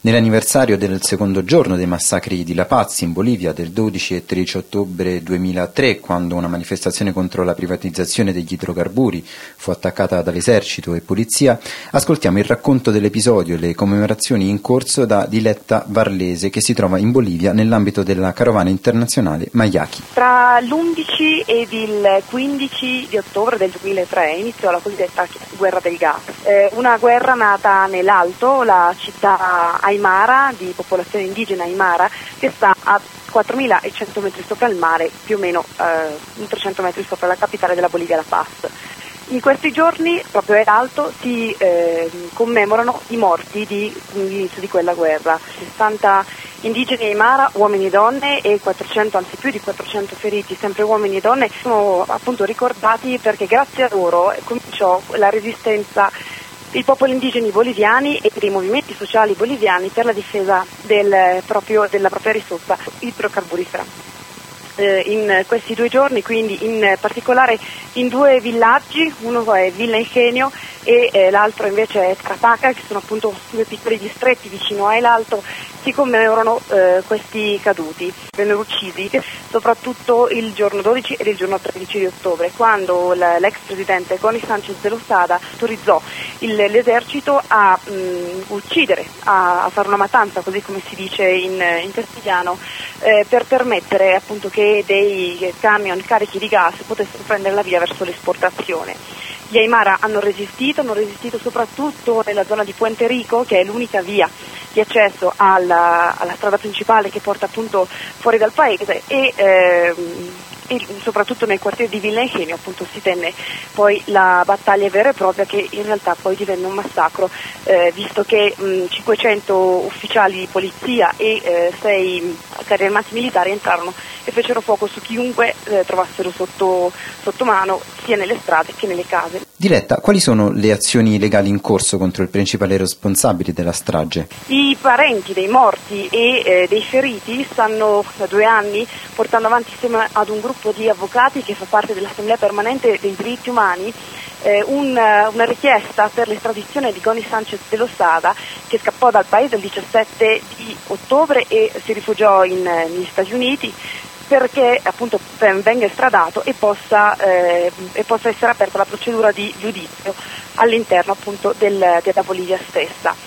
Nell'anniversario del secondo giorno dei massacri di La Paz in Bolivia del 12 e 13 ottobre 2003, quando una manifestazione contro la privatizzazione degli idrocarburi fu attaccata dall'esercito e polizia, ascoltiamo il racconto dell'episodio e le commemorazioni in corso da Diletta Varlese, che si trova in Bolivia nell'ambito della carovana internazionale Mayaki. Tra l'11 ed il 15 di ottobre del 2003 iniziò la cosiddetta guerra del gas, una guerra nata nell'Alto, la città Aymara, di popolazione indigena Aymara, che sta a 4.100 metri sopra il mare, più o meno 300 metri sopra la capitale della Bolivia, La Paz. In questi giorni, proprio all'Alto, si commemorano i morti dell'inizio di quella guerra. 60 indigeni Aymara, uomini e donne, e 400, anzi più di 400 feriti, sempre uomini e donne, sono appunto ricordati perché grazie a loro cominciò la resistenza dei popoli indigeni boliviani e dei movimenti sociali boliviani per la difesa della propria risorsa idrocarburifera. In questi 2 giorni, quindi in particolare in 2 villaggi, uno è Villa Ingenio e l'altro invece è Trataca, che sono appunto 2 piccoli distretti vicino a l'Alto, si commemorano questi caduti. Vennero uccisi soprattutto il giorno 12 e il giorno 13 di ottobre, quando l'ex presidente Goni Sanchez de Lozada autorizzò l'esercito a uccidere, a fare una matanza, così come si dice in castigliano, per permettere appunto che dei camion carichi di gas potessero prendere la via verso l'esportazione. Gli Aymara hanno resistito soprattutto nella zona di Puente Rico, che è l'unica via di accesso alla strada principale che porta appunto fuori dal paese, e soprattutto nel quartiere di Villa Ingenio appunto si tenne poi la battaglia vera e propria, che in realtà poi divenne un massacro, visto che 500 ufficiali di polizia e 6 carri armati militari entrarono e fecero fuoco su chiunque trovassero sotto mano, sia nelle strade che nelle case. Diletta, quali sono le azioni legali in corso contro il principale responsabile della strage? I parenti dei morti e dei feriti stanno da 2 anni portando avanti, insieme ad un gruppo di avvocati che fa parte dell'Assemblea permanente dei diritti umani, una richiesta per l'estradizione di Goni Sanchez de Lozada, che scappò dal paese il 17 di ottobre e si rifugiò negli Stati Uniti, perché appunto venga estradato e possa essere aperta la procedura di giudizio all'interno appunto della Bolivia stessa.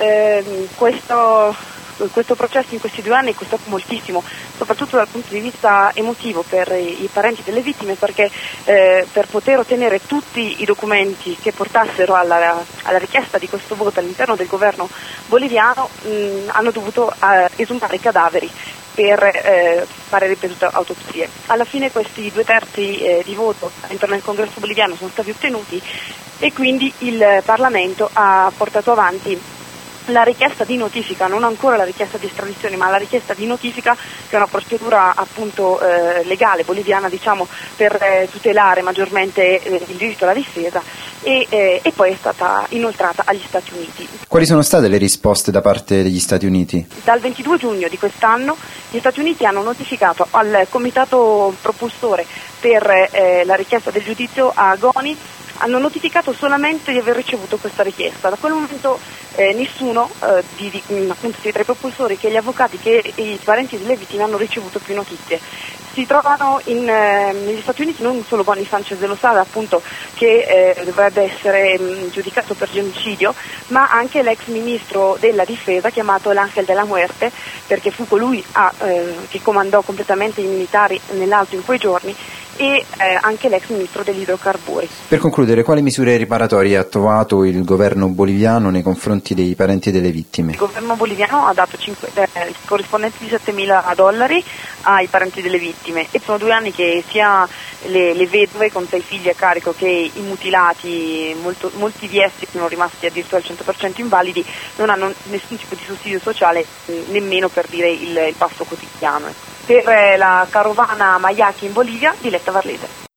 Questo processo in questi 2 anni è costato moltissimo, soprattutto dal punto di vista emotivo per i parenti delle vittime, perché per poter ottenere tutti i documenti che portassero alla richiesta di questo voto all'interno del governo boliviano hanno dovuto esumare i cadaveri per fare ripetute autopsie. Alla fine questi 2/3 di voto all'interno del Congresso boliviano sono stati ottenuti e quindi il Parlamento ha portato avanti la richiesta di notifica, non ancora la richiesta di estradizione, ma la richiesta di notifica, che è una procedura appunto legale boliviana, diciamo, per tutelare maggiormente il diritto alla difesa, e poi è stata inoltrata agli Stati Uniti. Quali sono state le risposte da parte degli Stati Uniti? Dal 22 giugno di quest'anno gli Stati Uniti hanno notificato al comitato propulsore per la richiesta del giudizio a Goni, hanno notificato solamente di aver ricevuto questa richiesta. Da quel momento nessuno appunto sia tra i propulsori che gli avvocati che i parenti delle vittime hanno ricevuto più notizie. Si trovano negli Stati Uniti non solo Goni Sanchez de Lozada, appunto, che dovrebbe essere giudicato per genocidio, ma anche l'ex ministro della difesa, chiamato l'Ángel de la Muerte, perché fu colui che comandò completamente i militari nell'Alto in quei giorni, e anche l'ex ministro degli idrocarburi. Per concludere, quali misure riparatorie ha attuato il governo boliviano nei confronti dei parenti delle vittime? Il governo boliviano ha dato corrispondenti di $7.000 ai parenti delle vittime, e sono 2 anni che sia le vedove con 6 figli a carico che i mutilati, molti di essi sono rimasti addirittura al 100% invalidi, non hanno nessun tipo di sussidio sociale, nemmeno per dire il pasto quotidiano. Per la carovana Mayaki in Bolivia, Diletta Varlese.